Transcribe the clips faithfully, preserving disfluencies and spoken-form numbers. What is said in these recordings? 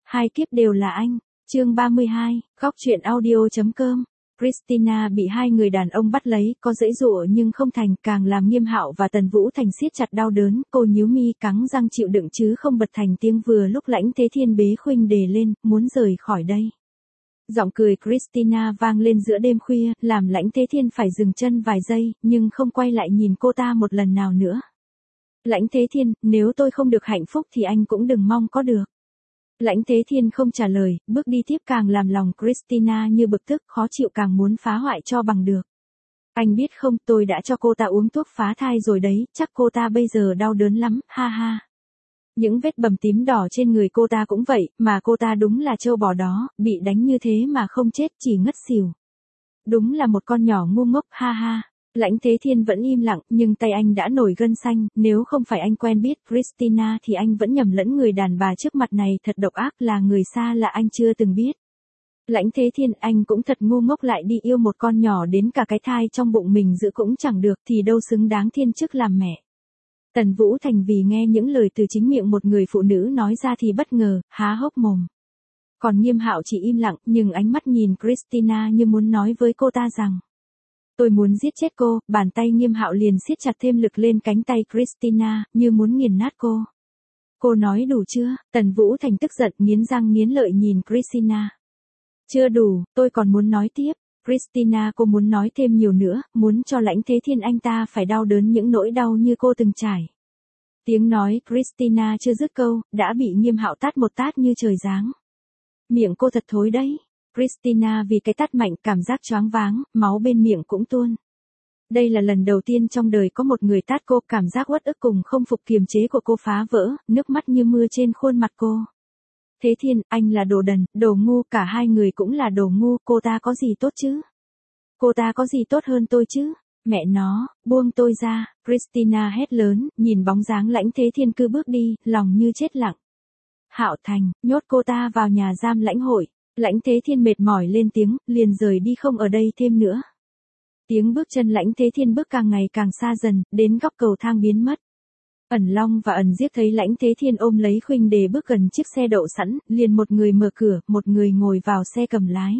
hai kiếp đều là anh. Chương ba mươi hai, góc truyện audio chấm com. Christina bị hai người đàn ông bắt lấy, có giãy giụa nhưng không thành, càng làm Nghiêm Hạo và Tần Vũ Thành siết chặt đau đớn, cô nhíu mi cắn răng chịu đựng chứ không bật thành tiếng vừa lúc Lãnh Thế Thiên bế Khuynh Đề lên, muốn rời khỏi đây. Giọng cười Christina vang lên giữa đêm khuya, làm Lãnh Thế Thiên phải dừng chân vài giây, nhưng không quay lại nhìn cô ta một lần nào nữa. Lãnh Thế Thiên, nếu tôi không được hạnh phúc thì anh cũng đừng mong có được. Lãnh Thế Thiên không trả lời, bước đi tiếp càng làm lòng Christina như bực tức, khó chịu càng muốn phá hoại cho bằng được. Anh biết không, tôi đã cho cô ta uống thuốc phá thai rồi đấy, chắc cô ta bây giờ đau đớn lắm, ha ha. Những vết bầm tím đỏ trên người cô ta cũng vậy, mà cô ta đúng là trâu bò đó, bị đánh như thế mà không chết chỉ ngất xỉu. Đúng là một con nhỏ ngu ngốc, ha ha. Lãnh Thế Thiên vẫn im lặng, nhưng tay anh đã nổi gân xanh, nếu không phải anh quen biết Christina thì anh vẫn nhầm lẫn người đàn bà trước mặt này thật độc ác, là người xa lạ anh chưa từng biết. Lãnh Thế Thiên, anh cũng thật ngu ngốc, lại đi yêu một con nhỏ đến cả cái thai trong bụng mình giữ cũng chẳng được thì đâu xứng đáng thiên chức làm mẹ. Tần Vũ Thành vì nghe những lời từ chính miệng một người phụ nữ nói ra thì bất ngờ, há hốc mồm. Còn Nghiêm Hạo chỉ im lặng, nhưng ánh mắt nhìn Christina như muốn nói với cô ta rằng: tôi muốn giết chết cô. Bàn tay Nghiêm Hạo liền siết chặt thêm lực lên cánh tay Christina, như muốn nghiền nát cô. Cô nói đủ chưa? Tần Vũ Thành tức giận nghiến răng nghiến lợi nhìn Christina. Chưa đủ, tôi còn muốn nói tiếp. Christina, cô muốn nói thêm nhiều nữa, muốn cho Lãnh Thế Thiên anh ta phải đau đớn những nỗi đau như cô từng trải. Tiếng nói Christina chưa dứt câu, đã bị Nghiêm Hạo tát một tát như trời giáng. Miệng cô thật thối đấy. Christina vì cái tát mạnh cảm giác choáng váng, máu bên miệng cũng tuôn. Đây là lần đầu tiên trong đời có một người tát cô, cảm giác uất ức cùng không phục kiềm chế của cô phá vỡ, nước mắt như mưa trên khuôn mặt cô. Thế Thiên, anh là đồ đần, đồ ngu, cả hai người cũng là đồ ngu, cô ta có gì tốt chứ? Cô ta có gì tốt hơn tôi chứ? Mẹ nó, buông tôi ra, Christina hét lớn, nhìn bóng dáng Lãnh Thế Thiên cứ bước đi, lòng như chết lặng. Hạo Thành, nhốt cô ta vào nhà giam lãnh hội. Lãnh Thế Thiên mệt mỏi lên tiếng, liền rời đi không ở đây thêm nữa. Tiếng bước chân Lãnh Thế Thiên bước càng ngày càng xa dần, đến góc cầu thang biến mất. Ẩn Long và Ẩn Diếp thấy Lãnh Thế Thiên ôm lấy Khuynh Đề bước gần chiếc xe đậu sẵn, liền một người mở cửa, một người ngồi vào xe cầm lái.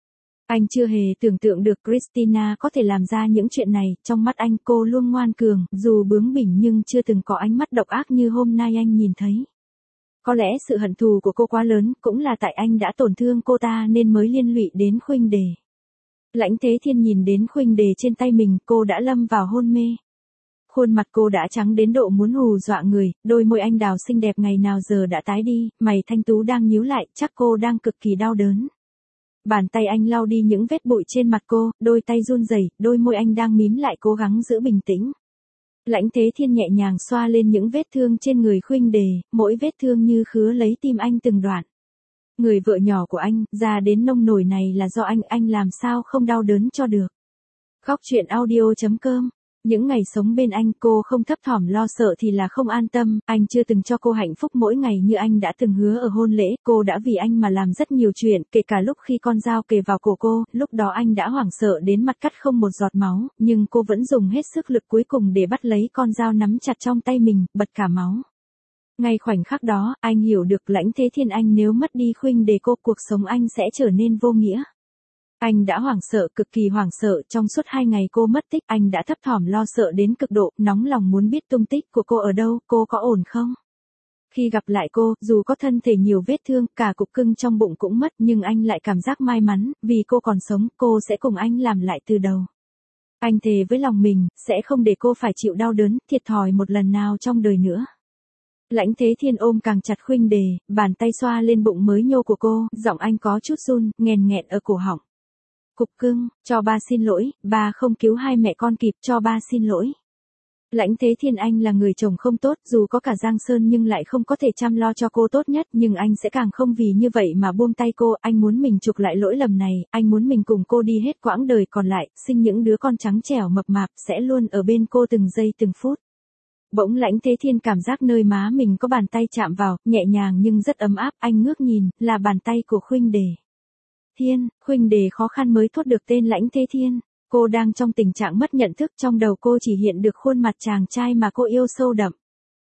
Anh chưa hề tưởng tượng được Christina có thể làm ra những chuyện này, trong mắt anh cô luôn ngoan cường, dù bướng bỉnh nhưng chưa từng có ánh mắt độc ác như hôm nay anh nhìn thấy. Có lẽ sự hận thù của cô quá lớn, cũng là tại anh đã tổn thương cô ta nên mới liên lụy đến Khuynh Đề. Lãnh Thế Thiên nhìn đến Khuynh Đề trên tay mình, cô đã lâm vào hôn mê. Khuôn mặt cô đã trắng đến độ muốn hù dọa người, đôi môi anh đào xinh đẹp ngày nào giờ đã tái đi, mày thanh tú đang nhíu lại, chắc cô đang cực kỳ đau đớn. Bàn tay anh lau đi những vết bụi trên mặt cô, đôi tay run rẩy, đôi môi anh đang mím lại cố gắng giữ bình tĩnh. Lãnh Thế Thiên nhẹ nhàng xoa lên những vết thương trên người Khuynh Đề, mỗi vết thương như khứa lấy tim anh từng đoạn. Người vợ nhỏ của anh, già đến nông nổi này là do anh, anh làm sao không đau đớn cho được. Góc truyện audio chấm com. Những ngày sống bên anh, cô không thấp thỏm lo sợ thì là không an tâm, anh chưa từng cho cô hạnh phúc mỗi ngày như anh đã từng hứa ở hôn lễ, cô đã vì anh mà làm rất nhiều chuyện, kể cả lúc khi con dao kề vào cổ cô, lúc đó anh đã hoảng sợ đến mặt cắt không một giọt máu, nhưng cô vẫn dùng hết sức lực cuối cùng để bắt lấy con dao nắm chặt trong tay mình, bật cả máu. Ngay khoảnh khắc đó, anh hiểu được Lãnh Thế Thiên, anh nếu mất đi Khuynh Đề cô, cuộc sống anh sẽ trở nên vô nghĩa. Anh đã hoảng sợ, cực kỳ hoảng sợ, trong suốt hai ngày cô mất tích, anh đã thấp thỏm lo sợ đến cực độ, nóng lòng muốn biết tung tích của cô ở đâu, cô có ổn không? Khi gặp lại cô, dù có thân thể nhiều vết thương, cả cục cưng trong bụng cũng mất, nhưng anh lại cảm giác may mắn, vì cô còn sống, cô sẽ cùng anh làm lại từ đầu. Anh thề với lòng mình, sẽ không để cô phải chịu đau đớn, thiệt thòi một lần nào trong đời nữa. Lãnh Thế Thiên ôm càng chặt Khuynh Đề, bàn tay xoa lên bụng mới nhô của cô, giọng anh có chút run, nghèn nghẹn ở cổ họng. Cục cưng, cho ba xin lỗi, ba không cứu hai mẹ con kịp, cho ba xin lỗi. Lãnh Thế Thiên, anh là người chồng không tốt, dù có cả Giang Sơn nhưng lại không có thể chăm lo cho cô tốt nhất, nhưng anh sẽ càng không vì như vậy mà buông tay cô, anh muốn mình chuộc lại lỗi lầm này, anh muốn mình cùng cô đi hết quãng đời còn lại, sinh những đứa con trắng trẻo mập mạp, sẽ luôn ở bên cô từng giây từng phút. Bỗng Lãnh Thế Thiên cảm giác nơi má mình có bàn tay chạm vào, nhẹ nhàng nhưng rất ấm áp, anh ngước nhìn, là bàn tay của Khuynh Đề. Thiên, Khuynh Đề khó khăn mới thốt được tên Lãnh Thế Thiên. Cô đang trong tình trạng mất nhận thức, trong đầu cô chỉ hiện được khuôn mặt chàng trai mà cô yêu sâu đậm.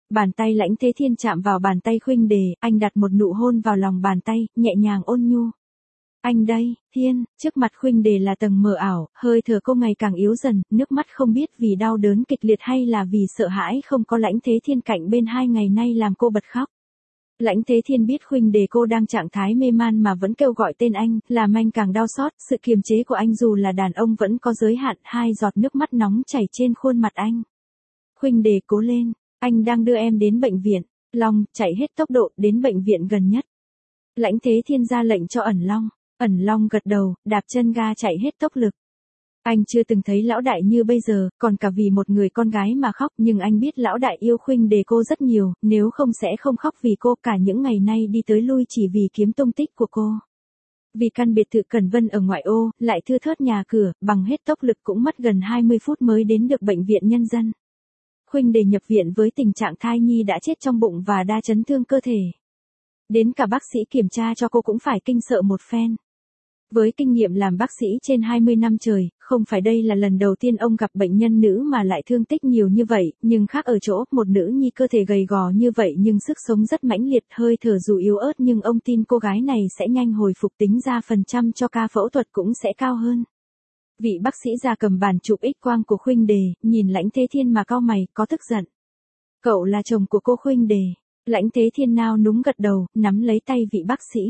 Bàn tay Lãnh Thế Thiên chạm vào bàn tay Khuynh Đề, anh đặt một nụ hôn vào lòng bàn tay, nhẹ nhàng ôn nhu. Anh đây, Thiên, trước mặt Khuynh Đề là tầng mờ ảo, hơi thở cô ngày càng yếu dần, nước mắt không biết vì đau đớn kịch liệt hay là vì sợ hãi không có Lãnh Thế Thiên cạnh bên hai ngày nay làm cô bật khóc. Lãnh Thế Thiên biết Khuynh Đề cô đang trạng thái mê man mà vẫn kêu gọi tên anh, làm anh càng đau xót, sự kiềm chế của anh dù là đàn ông vẫn có giới hạn, hai giọt nước mắt nóng chảy trên khuôn mặt anh. Khuynh Đề cố lên, anh đang đưa em đến bệnh viện, Long, chạy hết tốc độ đến bệnh viện gần nhất. Lãnh Thế Thiên ra lệnh cho Ẩn Long, Ẩn Long gật đầu, đạp chân ga chạy hết tốc lực. Anh chưa từng thấy lão đại như bây giờ, còn cả vì một người con gái mà khóc, nhưng anh biết lão đại yêu Khuynh Đề cô rất nhiều, nếu không sẽ không khóc vì cô, cả những ngày nay đi tới lui chỉ vì kiếm tung tích của cô. Vì căn biệt thự Cẩn Vân ở ngoại ô, lại thưa thớt nhà cửa, bằng hết tốc lực cũng mất gần hai mươi phút mới đến được bệnh viện nhân dân. Khuynh Đề nhập viện với tình trạng thai nhi đã chết trong bụng và đa chấn thương cơ thể. Đến cả bác sĩ kiểm tra cho cô cũng phải kinh sợ một phen. Với kinh nghiệm làm bác sĩ trên hai mươi năm trời, không phải đây là lần đầu tiên ông gặp bệnh nhân nữ mà lại thương tích nhiều như vậy, nhưng khác ở chỗ, một nữ nhi cơ thể gầy gò như vậy nhưng sức sống rất mãnh liệt, hơi thở dù yếu ớt nhưng ông tin cô gái này sẽ nhanh hồi phục, tính ra phần trăm cho ca phẫu thuật cũng sẽ cao hơn. Vị bác sĩ già cầm bàn chụp X quang của Khuynh Đề, nhìn Lãnh Thế Thiên mà cau mày, có tức giận. Cậu là chồng của cô Khuynh Đề. Lãnh Thế Thiên nao núng gật đầu, nắm lấy tay vị bác sĩ.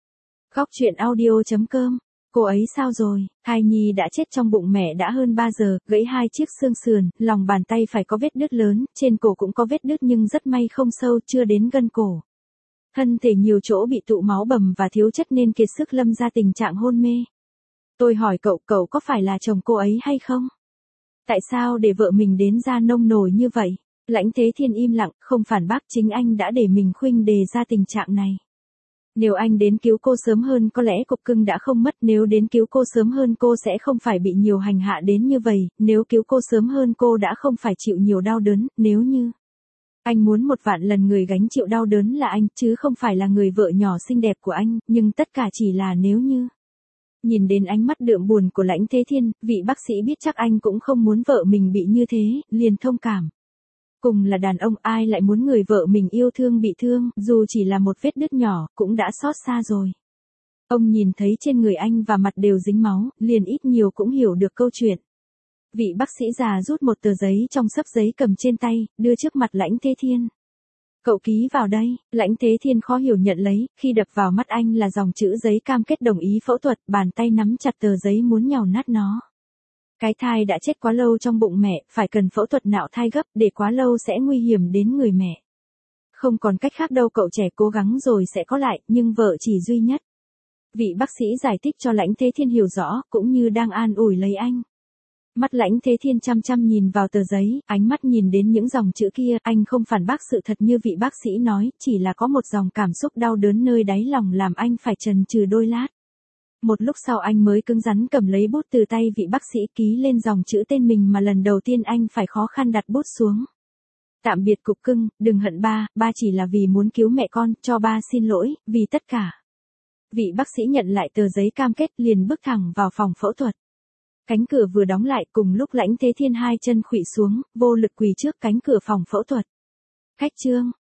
Góc truyện audio chấm com. Cô ấy sao rồi? Thai nhi đã chết trong bụng mẹ đã hơn ba giờ, gãy hai chiếc xương sườn, lòng bàn tay phải có vết đứt lớn, trên cổ cũng có vết đứt nhưng rất may không sâu, chưa đến gân cổ. Thân thể nhiều chỗ bị tụ máu bầm và thiếu chất nên kiệt sức lâm ra tình trạng hôn mê. Tôi hỏi cậu, cậu có phải là chồng cô ấy hay không? Tại sao để vợ mình đến ra nông nổi như vậy? Lãnh Thế Thiên im lặng, không phản bác, chính anh đã để mình Khuynh Đề ra tình trạng này. Nếu anh đến cứu cô sớm hơn có lẽ cục cưng đã không mất, nếu đến cứu cô sớm hơn cô sẽ không phải bị nhiều hành hạ đến như vậy, nếu cứu cô sớm hơn cô đã không phải chịu nhiều đau đớn, nếu như... Anh muốn một vạn lần người gánh chịu đau đớn là anh, chứ không phải là người vợ nhỏ xinh đẹp của anh, nhưng tất cả chỉ là nếu như... Nhìn đến ánh mắt đượm buồn của Lãnh Thế Thiên, vị bác sĩ biết chắc anh cũng không muốn vợ mình bị như thế, liền thông cảm. Cùng là đàn ông, ai lại muốn người vợ mình yêu thương bị thương, dù chỉ là một vết đứt nhỏ, cũng đã xót xa rồi. Ông nhìn thấy trên người anh và mặt đều dính máu, liền ít nhiều cũng hiểu được câu chuyện. Vị bác sĩ già rút một tờ giấy trong xấp giấy cầm trên tay, đưa trước mặt Lãnh Thế Thiên. Cậu ký vào đây. Lãnh Thế Thiên khó hiểu nhận lấy, khi đập vào mắt anh là dòng chữ giấy cam kết đồng ý phẫu thuật, bàn tay nắm chặt tờ giấy muốn nhào nát nó. Cái thai đã chết quá lâu trong bụng mẹ, phải cần phẫu thuật nạo thai gấp, để quá lâu sẽ nguy hiểm đến người mẹ. Không còn cách khác đâu, cậu trẻ cố gắng rồi sẽ có lại, nhưng vợ chỉ duy nhất. Vị bác sĩ giải thích cho Lãnh Thế Thiên hiểu rõ, cũng như đang an ủi lấy anh. Mắt Lãnh Thế Thiên chăm chăm nhìn vào tờ giấy, ánh mắt nhìn đến những dòng chữ kia, anh không phản bác sự thật như vị bác sĩ nói, chỉ là có một dòng cảm xúc đau đớn nơi đáy lòng làm anh phải chần chừ đôi lát. Một lúc sau anh mới cứng rắn cầm lấy bút từ tay vị bác sĩ ký lên dòng chữ tên mình mà lần đầu tiên anh phải khó khăn đặt bút xuống. Tạm biệt cục cưng, đừng hận ba, ba chỉ là vì muốn cứu mẹ con, cho ba xin lỗi, vì tất cả. Vị bác sĩ nhận lại tờ giấy cam kết liền bước thẳng vào phòng phẫu thuật. Cánh cửa vừa đóng lại cùng lúc Lãnh Thế Thiên hai chân khuỵu xuống, vô lực quỳ trước cánh cửa phòng phẫu thuật. Khách trương,